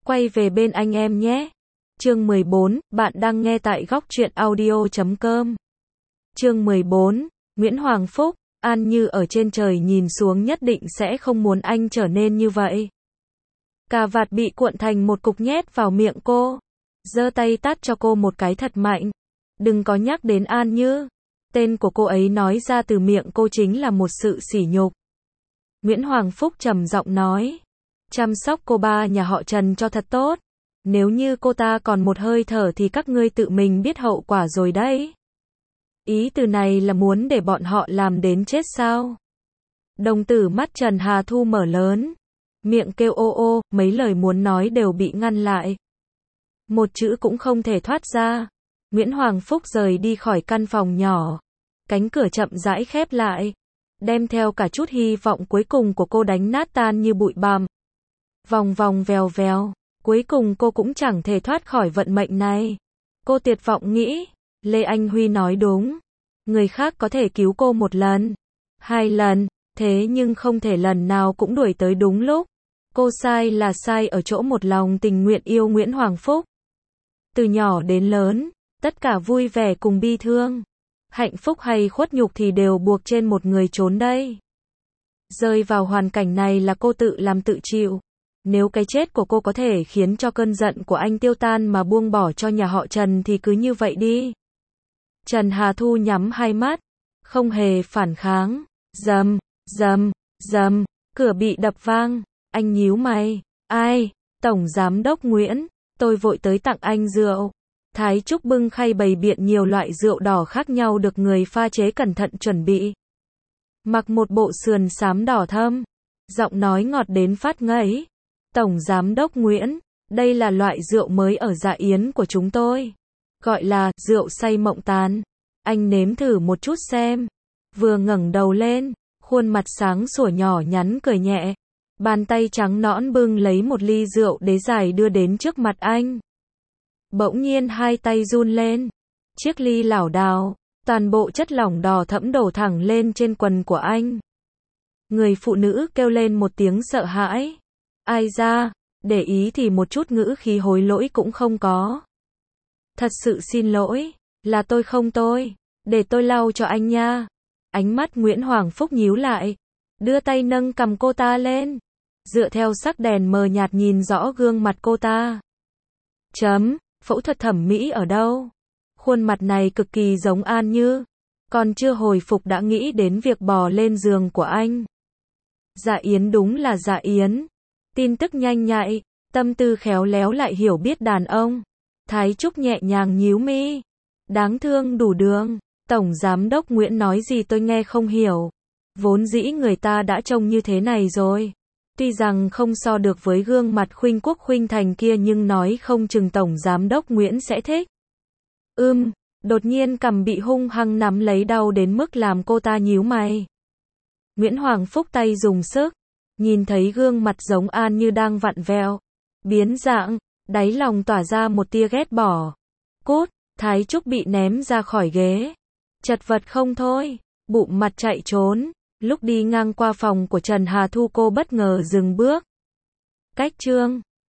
quay về bên anh em nhé. Chương 14, bạn đang nghe tại góc truyện audio.com. Chương 14, Nguyễn Hoàng Phúc, An Như ở trên trời nhìn xuống nhất định sẽ không muốn anh trở nên như vậy. Cà vạt bị cuộn thành một cục nhét vào miệng cô, giơ tay tát cho cô một cái thật mạnh. Đừng có nhắc đến An Như. Tên của cô ấy nói ra từ miệng cô chính là một sự sỉ nhục. Nguyễn Hoàng Phúc trầm giọng nói, chăm sóc cô ba nhà họ Trần cho thật tốt. Nếu như cô ta còn một hơi thở thì các ngươi tự mình biết hậu quả rồi đấy. Ý từ này là muốn để bọn họ làm đến chết sao? Đồng tử mắt Trần Hà Thu mở lớn, miệng kêu ô ô, mấy lời muốn nói đều bị ngăn lại. Một chữ cũng không thể thoát ra. Nguyễn Hoàng Phúc rời đi khỏi căn phòng nhỏ. Cánh cửa chậm rãi khép lại, đem theo cả chút hy vọng cuối cùng của cô đánh nát tan như bụi bặm. Vòng vòng vèo vèo, cuối cùng cô cũng chẳng thể thoát khỏi vận mệnh này. Cô tuyệt vọng nghĩ, Lê Anh Huy nói đúng. Người khác có thể cứu cô một lần, hai lần, thế nhưng không thể lần nào cũng đuổi tới đúng lúc. Cô sai là sai ở chỗ một lòng tình nguyện yêu Nguyễn Hoàng Phúc. Từ nhỏ đến lớn, tất cả vui vẻ cùng bi thương, hạnh phúc hay khuất nhục thì đều buộc trên một người trốn đây. Rơi vào hoàn cảnh này là cô tự làm tự chịu. Nếu cái chết của cô có thể khiến cho cơn giận của anh tiêu tan mà buông bỏ cho nhà họ Trần thì cứ như vậy đi. Trần Hà Thu nhắm hai mắt, không hề phản kháng. Rầm, rầm, rầm, cửa bị đập vang. Anh nhíu mày. Ai? Tổng Giám đốc Nguyễn, tôi vội tới tặng anh rượu. Thái Trúc bưng khay bày biện nhiều loại rượu đỏ khác nhau được người pha chế cẩn thận chuẩn bị. Mặc một bộ sườn xám đỏ thâm, giọng nói ngọt đến phát ngấy. Tổng Giám đốc Nguyễn, đây là loại rượu mới ở dạ yến của chúng tôi. Gọi là rượu say mộng tàn. Anh nếm thử một chút xem. Vừa ngẩng đầu lên, khuôn mặt sáng sủa nhỏ nhắn cười nhẹ. Bàn tay trắng nõn bưng lấy một ly rượu đế dài đưa đến trước mặt anh. Bỗng nhiên hai tay run lên. Chiếc ly lảo đảo, toàn bộ chất lỏng đỏ thẫm đổ thẳng lên trên quần của anh. Người phụ nữ kêu lên một tiếng sợ hãi. Ai ra, để ý thì một chút ngữ khí hối lỗi cũng không có. Thật sự xin lỗi, là tôi không tôi, để tôi lau cho anh nha. Ánh mắt Nguyễn Hoàng Phúc nhíu lại, đưa tay nâng cằm cô ta lên, dựa theo sắc đèn mờ nhạt nhìn rõ gương mặt cô ta. Phẫu thuật thẩm mỹ ở đâu? Khuôn mặt này cực kỳ giống An Như, còn chưa hồi phục đã nghĩ đến việc bò lên giường của anh. Dạ yến đúng là dạ yến. Tin tức nhanh nhạy, tâm tư khéo léo lại hiểu biết đàn ông. Thái Trúc nhẹ nhàng nhíu mi. Đáng thương đủ đường. Tổng Giám đốc Nguyễn nói gì tôi nghe không hiểu. Vốn dĩ người ta đã trông như thế này rồi. Tuy rằng không so được với gương mặt khuynh quốc khuynh thành kia nhưng nói không chừng Tổng Giám đốc Nguyễn sẽ thích. Đột nhiên cằm bị hung hăng nắm lấy đau đến mức làm cô ta nhíu mày. Nguyễn Hoàng Phúc tay dùng sức, nhìn thấy gương mặt giống An Như đang vặn vẹo, biến dạng, đáy lòng tỏa ra một tia ghét bỏ. Cút, Thái Trúc bị ném ra khỏi ghế. Chật vật không thôi, bụng mặt chạy trốn. Lúc đi ngang qua phòng của Trần Hà Thu cô bất ngờ dừng bước. Cách chương